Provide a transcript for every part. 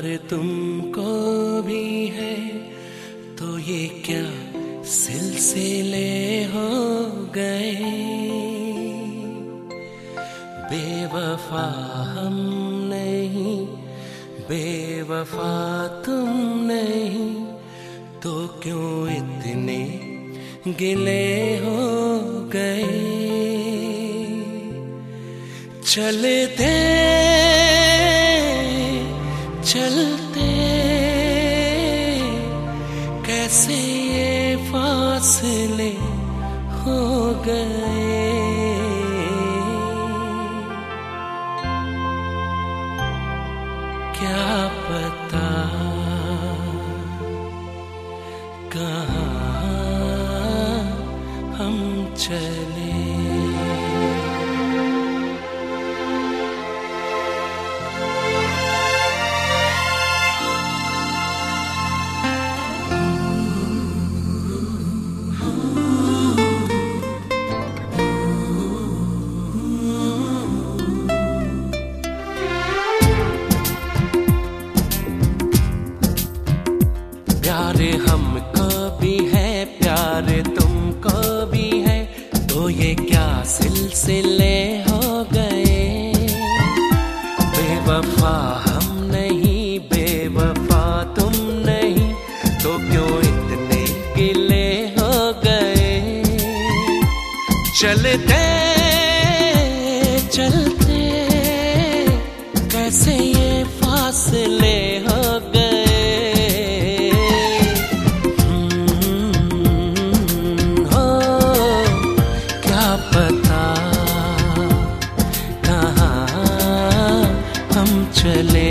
तुमको भी है तो ये क्या सिलसिले हो गए। बेवफा हम नहीं, बेवफा तुम नहीं, तो क्यों इतने गिले हो गए। चलते चलते कैसे ये फासले हो गए। क्या पता कहाँ हम चले। प्यार हमको भी है, प्यार तुमको भी है, तो ये क्या सिलसिले हो गए। बेवफा हम नहीं, बेवफा तुम नहीं, तो क्यों इतने गिले हो गए। चलते चलते कैसे ये फासले हो गए। चले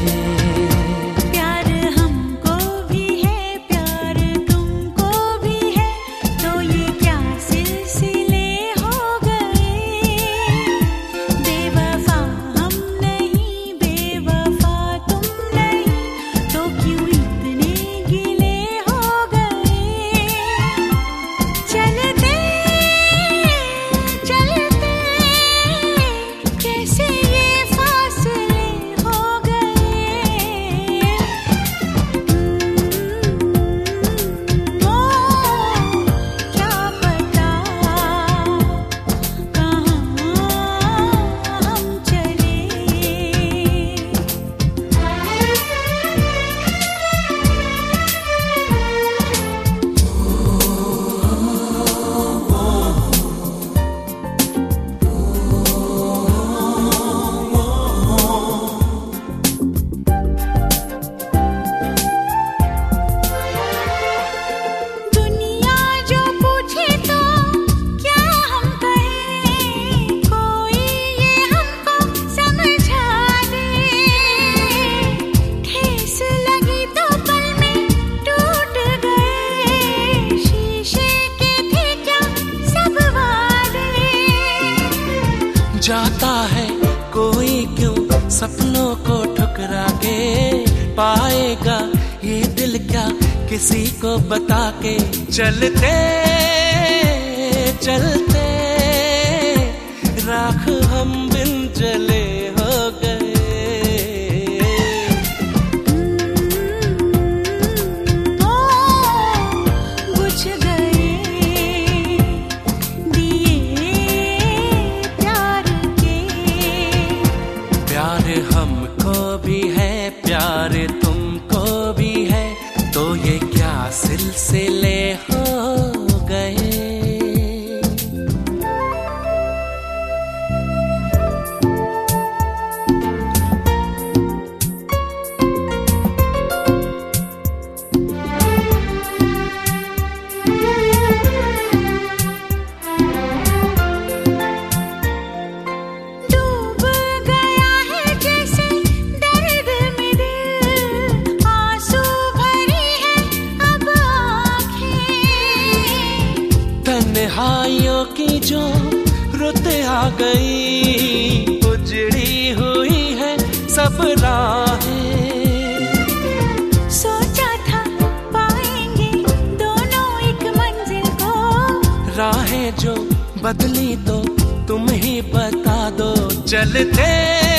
प्यार हमको भी है, प्यार तुमको भी है, तो ये क्या सिलसिले हो गए। बेवफा हम नहीं, बेवफा तुम नहीं, तो क्यों इतने गिले हो गए। चलते चलते कैसे ये फासले जाता है कोई क्यों सपनों को ठुकरा के। पाएगा ये दिल क्या किसी को बता के। चलते चलते राख हम बिन जले हो गए। प्यार हमको भी है, प्यार तुमको भी है, तो ये क्या सिलसिले हो गए। तन्हाइयों की जो रुत आ गई, उजड़ी हुई है सब राहें। सोचा था पाएंगे दोनों एक मंजिल को, राहें जो बदली तो तुम ही बता दो। चलते